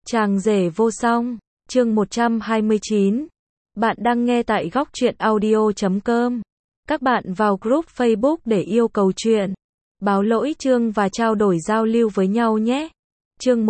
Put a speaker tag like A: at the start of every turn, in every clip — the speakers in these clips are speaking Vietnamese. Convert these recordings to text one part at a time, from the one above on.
A: Chàng rể vô song, chương 129. Bạn đang nghe tại góc truyện audio.com. Các bạn vào group Facebook để yêu cầu chuyện, báo lỗi chương và trao đổi giao lưu với nhau nhé. Chương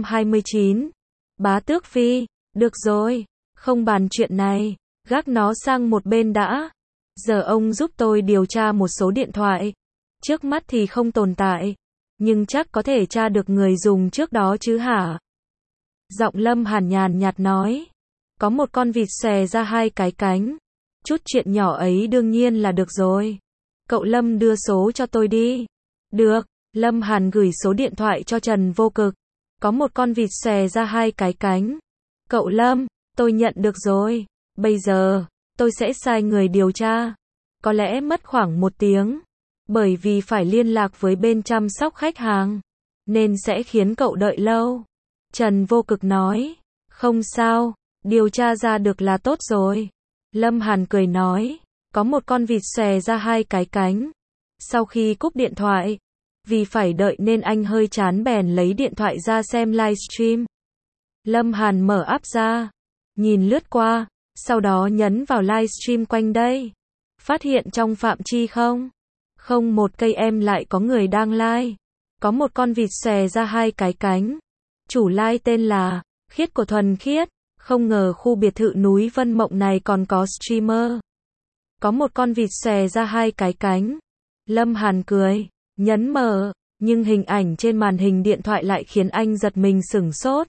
A: 129. Bá Tước Phi, được rồi, không bàn chuyện này, gác nó sang một bên đã. Giờ ông giúp tôi điều tra một số điện thoại. Trước mắt thì không tồn tại, nhưng chắc có thể tra được người dùng trước đó chứ hả? Giọng Lâm Hàn nhàn nhạt nói. Có một con vịt xòe ra hai cái cánh. Chút chuyện nhỏ ấy đương nhiên là được rồi. Cậu Lâm đưa số cho tôi đi. Được, Lâm Hàn gửi số điện thoại cho Trần Vô Cực. Có một con vịt xòe ra hai cái cánh. Cậu Lâm, tôi nhận được rồi. Bây giờ, tôi sẽ sai người điều tra. Có lẽ mất khoảng 1 tiếng. Bởi vì phải liên lạc với bên chăm sóc khách hàng, nên sẽ khiến cậu đợi lâu. Trần Vô Cực nói. Không sao, điều tra ra được là tốt rồi. Lâm Hàn cười nói. Có một con vịt xòe ra hai cái cánh. Sau khi cúp điện thoại, vì phải đợi nên anh hơi chán bèn lấy điện thoại ra xem livestream. Lâm Hàn mở app ra, nhìn lướt qua, sau đó nhấn vào livestream quanh đây. Phát hiện trong phạm chi không một cây em lại có người đang live. Có một con vịt xòe ra hai cái cánh. Chủ live tên là Khiết của Thuần Khiết. Không ngờ khu biệt thự núi Vân Mộng này còn có streamer. Có một con vịt xòe ra hai cái cánh. Lâm Hàn cười, nhấn mở, nhưng hình ảnh trên màn hình điện thoại lại khiến anh giật mình sửng sốt.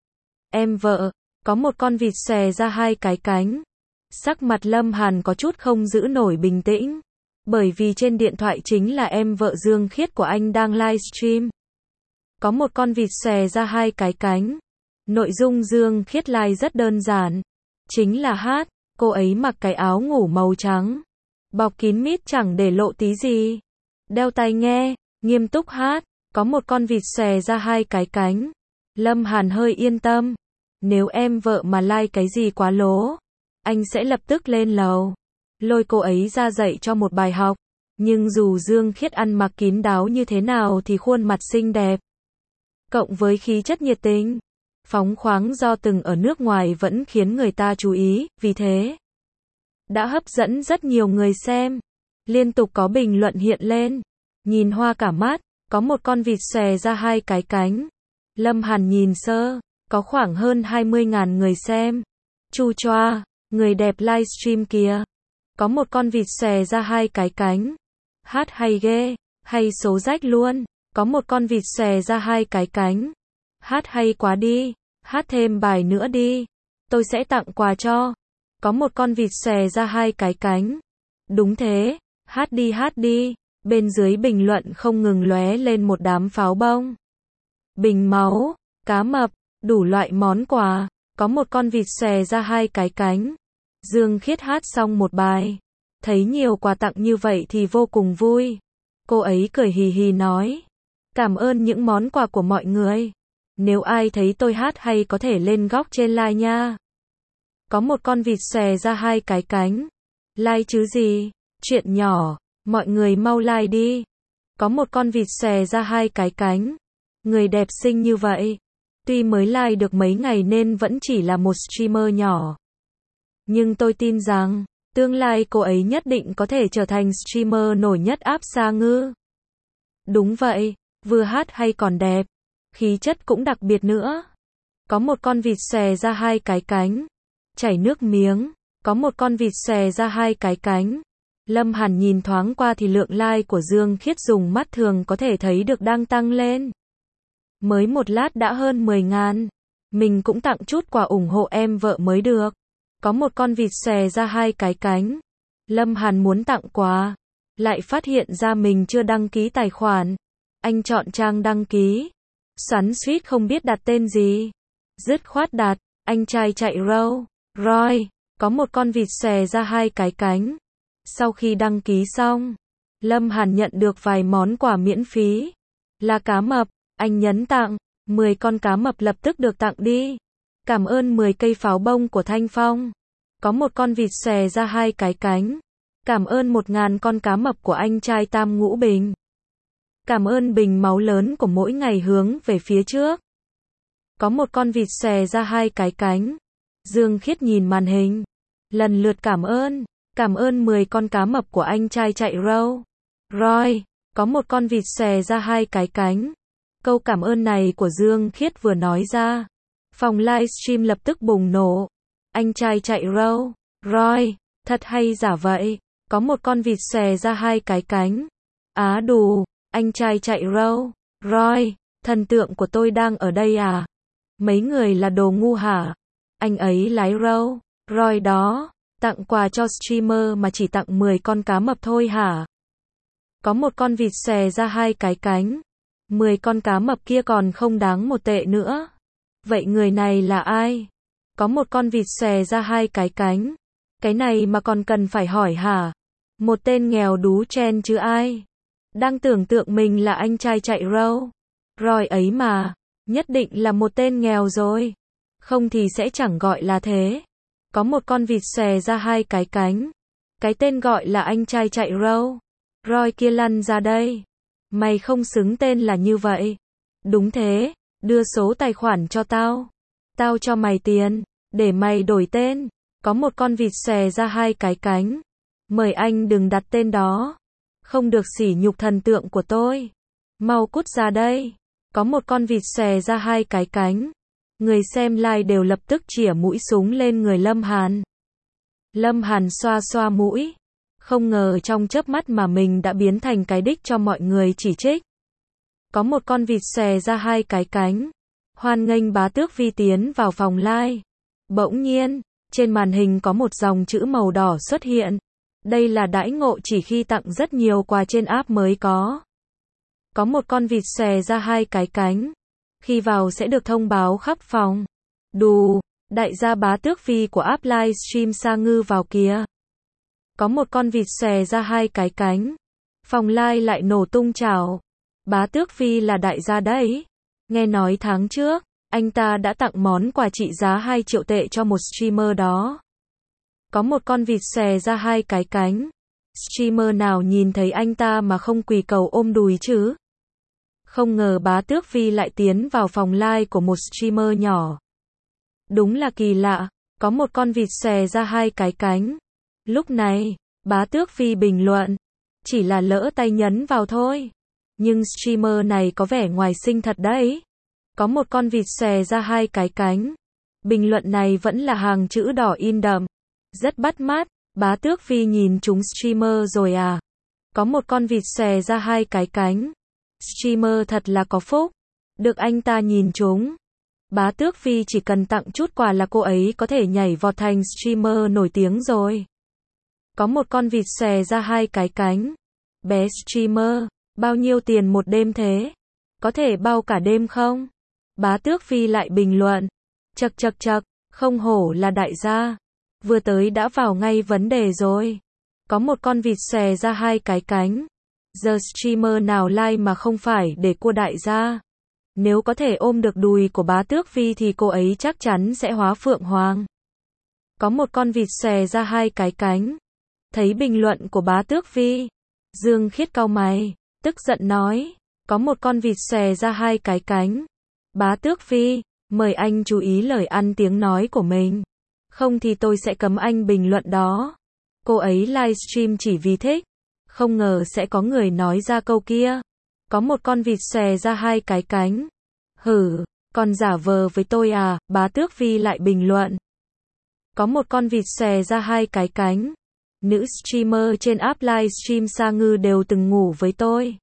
A: Em vợ, có một con vịt xòe ra hai cái cánh. Sắc mặt Lâm Hàn có chút không giữ nổi bình tĩnh. Bởi vì trên điện thoại chính là em vợ Dương Khiết của anh đang livestream. Có một con vịt xòe ra hai cái cánh. Nội dung Dương Khiết live rất đơn giản. Chính là hát, cô ấy mặc cái áo ngủ màu trắng. Bọc kín mít chẳng để lộ tí gì. Đeo tai nghe, nghiêm túc hát. Có một con vịt xòe ra hai cái cánh. Lâm Hàn hơi yên tâm. Nếu em vợ mà like cái gì quá lố, anh sẽ lập tức lên lầu, lôi cô ấy ra dạy cho một bài học. Nhưng dù Dương Khiết ăn mặc kín đáo như thế nào thì khuôn mặt xinh đẹp, cộng với khí chất nhiệt tình, phóng khoáng do từng ở nước ngoài vẫn khiến người ta chú ý, vì thế đã hấp dẫn rất nhiều người xem. Liên tục có bình luận hiện lên. Nhìn hoa cả mắt, có một con vịt xòe ra hai cái cánh. Lâm Hàn nhìn sơ, có khoảng hơn 20.000 người xem. Chu choa, người đẹp livestream kìa. Có một con vịt xòe ra hai cái cánh. Hát hay ghê, hay số rách luôn. Có một con vịt xòe ra hai cái cánh. Hát hay quá đi, hát thêm bài nữa đi. Tôi sẽ tặng quà cho. Có một con vịt xòe ra hai cái cánh. Đúng thế, hát đi. Bên dưới bình luận không ngừng lóe lên một đám pháo bông. Bình máu, cá mập, đủ loại món quà. Có một con vịt xòe ra hai cái cánh. Dương Khiết hát xong một bài. Thấy nhiều quà tặng như vậy thì vô cùng vui. Cô ấy cười hì hì nói. Cảm ơn những món quà của mọi người. Nếu ai thấy tôi hát hay có thể lên góc trên like nha. Có một con vịt xòe ra hai cái cánh. Like chứ gì? Chuyện nhỏ, mọi người mau like đi. Có một con vịt xòe ra hai cái cánh. Người đẹp xinh như vậy. Tuy mới like được mấy ngày nên vẫn chỉ là một streamer nhỏ. Nhưng tôi tin rằng, tương lai cô ấy nhất định có thể trở thành streamer nổi nhất áp Sa Ngư. Đúng vậy, vừa hát hay còn đẹp. Khí chất cũng đặc biệt nữa. Có một con vịt xòe ra hai cái cánh. Chảy nước miếng. Có một con vịt xòe ra hai cái cánh. Lâm Hàn nhìn thoáng qua thì lượng like của Dương Khiết dùng mắt thường có thể thấy được đang tăng lên. Mới một lát đã hơn 10.000. Mình cũng tặng chút quà ủng hộ em vợ mới được. Có một con vịt xòe ra hai cái cánh. Lâm Hàn muốn tặng quà, lại phát hiện ra mình chưa đăng ký tài khoản. Anh chọn trang đăng ký. Xoắn xuýt không biết đặt tên gì. Dứt khoát đặt, anh trai chạy Roy. Có một con vịt xòe ra hai cái cánh. Sau khi đăng ký xong, Lâm Hàn nhận được vài món quà miễn phí. Là cá mập, anh nhấn tặng. 10 con cá mập lập tức được tặng đi. Cảm ơn 10 cây pháo bông của Thanh Phong. Có một con vịt xòe ra hai cái cánh. Cảm ơn 1.000 con cá mập của anh trai Tam Ngũ Bình. Cảm ơn bình máu lớn của mỗi ngày hướng về phía trước. Có một con vịt xòe ra hai cái cánh. Dương Khiết nhìn màn hình. Lần lượt cảm ơn 10 con cá mập của anh trai chạy râu. Roy, có một con vịt xòe ra hai cái cánh. Câu cảm ơn này của Dương Khiết vừa nói ra, phòng livestream lập tức bùng nổ. Anh trai chạy râu. Roy, thật hay giả vậy? Có một con vịt xòe ra hai cái cánh. Á đù, anh trai chạy râu. Roy, thần tượng của tôi đang ở đây à? Mấy người là đồ ngu hả? Anh ấy lái râu. Roy đó, tặng quà cho streamer mà chỉ tặng 10 con cá mập thôi hả? Có một con vịt xòe ra hai cái cánh. 10 con cá mập kia còn không đáng 1 tệ nữa. Vậy người này là ai? Có một con vịt xòe ra hai cái cánh. Cái này mà còn cần phải hỏi hả? Một tên nghèo đú chen chứ ai? Đang tưởng tượng mình là anh trai chạy râu. Roy ấy mà, nhất định là một tên nghèo rồi. Không thì sẽ chẳng gọi là thế. Có một con vịt xòe ra hai cái cánh. Cái tên gọi là anh trai chạy râu. Roy kia lăn ra đây. Mày không xứng tên là như vậy. Đúng thế, đưa số tài khoản cho tao. Tao cho mày tiền, để mày đổi tên. Có một con vịt xòe ra hai cái cánh. Mời anh đừng đặt tên đó. Không được sỉ nhục thần tượng của tôi. Mau cút ra đây. Có một con vịt xòe ra hai cái cánh. Người xem live đều lập tức chĩa mũi súng lên người Lâm Hàn. Lâm Hàn xoa xoa mũi. Không ngờ trong chớp mắt mà mình đã biến thành cái đích cho mọi người chỉ trích. Có một con vịt xòe ra hai cái cánh. Hoan nghênh bá tước Vi tiến vào phòng live. Bỗng nhiên, trên màn hình có một dòng chữ màu đỏ xuất hiện. Đây là đãi ngộ chỉ khi tặng rất nhiều quà trên app mới có. Có một con vịt xòe ra hai cái cánh. Khi vào sẽ được thông báo khắp phòng. Đù, đại gia bá tước Vi của app livestream Sa Ngư vào kìa. Có một con vịt xòe ra hai cái cánh. Phòng live lại nổ tung chảo. Bá tước Vi là đại gia đấy. Nghe nói tháng trước, anh ta đã tặng món quà trị giá 2 triệu tệ cho một streamer đó. Có một con vịt xòe ra hai cái cánh. Streamer nào nhìn thấy anh ta mà không quỳ cầu ôm đùi chứ? Không ngờ bá tước Vi lại tiến vào phòng live của một streamer nhỏ. Đúng là kỳ lạ, có một con vịt xòe ra hai cái cánh. Lúc này, bá tước Vi bình luận. Chỉ là lỡ tay nhấn vào thôi. Nhưng streamer này có vẻ ngoài xinh thật đấy. Có một con vịt xòe ra hai cái cánh. Bình luận này vẫn là hàng chữ đỏ in đậm. Rất bắt mắt, bá tước Vi nhìn chúng streamer rồi à. Có một con vịt xòe ra hai cái cánh. Streamer thật là có phúc. Được anh ta nhìn chúng. Bá tước Vi chỉ cần tặng chút quà là cô ấy có thể nhảy vọt thành streamer nổi tiếng rồi. Có một con vịt xòe ra hai cái cánh. Bé streamer, bao nhiêu tiền một đêm thế? Có thể bao cả đêm không? Bá tước Vi lại bình luận. Chậc chậc chậc, không hổ là đại gia. Vừa tới đã vào ngay vấn đề rồi. Có một con vịt xòe ra hai cái cánh. Giờ streamer nào like mà không phải để cua đại gia. Nếu có thể ôm được đùi của bá tước Vi thì cô ấy chắc chắn sẽ hóa phượng hoàng. Có một con vịt xòe ra hai cái cánh. Thấy bình luận của bá tước Vi, Dương Khiết cau mày, tức giận nói. Có một con vịt xòe ra hai cái cánh. Bá tước Vi, mời anh chú ý lời ăn tiếng nói của mình. Không thì tôi sẽ cấm anh bình luận đó. Cô ấy livestream chỉ vì thích. Không ngờ sẽ có người nói ra câu kia. Có một con vịt xòe ra hai cái cánh. Hử, còn giả vờ với tôi à, bá tước Vi lại bình luận. Có một con vịt xòe ra hai cái cánh. Nữ streamer trên app livestream Sa Ngư đều từng ngủ với tôi.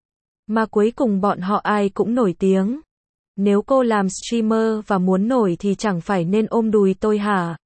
A: Mà cuối cùng bọn họ ai cũng nổi tiếng. Nếu cô làm streamer và muốn nổi thì chẳng phải nên ôm đùi tôi hả?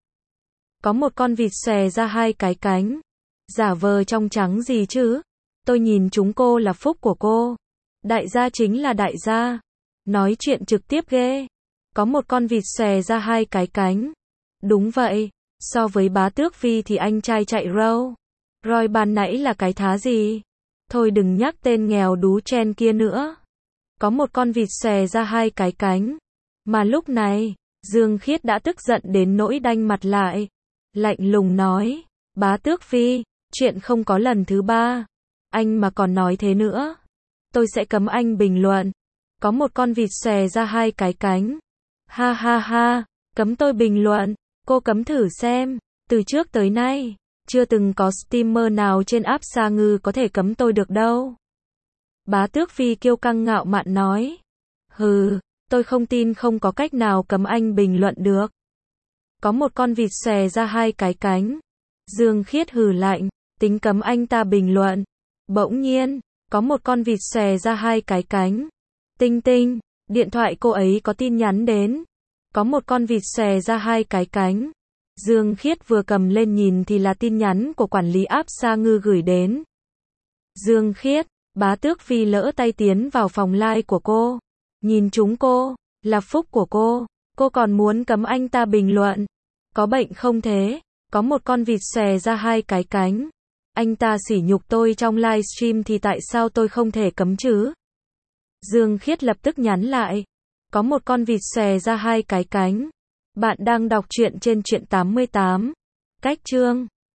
A: Có một con vịt xòe ra hai cái cánh. Giả vờ trong trắng gì chứ? Tôi nhìn chúng cô là phúc của cô. Đại gia chính là đại gia. Nói chuyện trực tiếp ghê. Có một con vịt xòe ra hai cái cánh. Đúng vậy. So với bá tước Vi thì anh trai chạy râu. Roy ban nãy là cái thá gì? Thôi đừng nhắc tên nghèo đú chen kia nữa. Có một con vịt xòe ra hai cái cánh. Mà lúc này, Dương Khiết đã tức giận đến nỗi đanh mặt lại. Lạnh lùng nói. Bá tước Vi, chuyện không có lần thứ 3. Anh mà còn nói thế nữa, tôi sẽ cấm anh bình luận. Có một con vịt xòe ra hai cái cánh. Ha ha ha, cấm tôi bình luận. Cô cấm thử xem. Từ trước tới nay, chưa từng có streamer nào trên app Sa Ngư có thể cấm tôi được đâu. Bá Tước Phi kiêu căng ngạo mạn nói. Hừ, tôi không tin không có cách nào cấm anh bình luận được. Có một con vịt xòe ra hai cái cánh. Dương Khiết hừ lạnh, tính cấm anh ta bình luận. Bỗng nhiên, có một con vịt xòe ra hai cái cánh. Tinh tinh, điện thoại cô ấy có tin nhắn đến. Có một con vịt xòe ra hai cái cánh. Dương Khiết vừa cầm lên nhìn thì là tin nhắn của quản lý app Sa Ngư gửi đến. Dương Khiết, Bá Tước Phi lỡ tay tiến vào phòng live của cô. Nhìn chúng cô, là phúc của cô còn muốn cấm anh ta bình luận. Có bệnh không thế? Có một con vịt xòe ra hai cái cánh. Anh ta sỉ nhục tôi trong livestream thì tại sao tôi không thể cấm chứ? Dương Khiết lập tức nhắn lại. Có một con vịt xòe ra hai cái cánh. Bạn đang đọc truyện trên truyện 88. Cách chương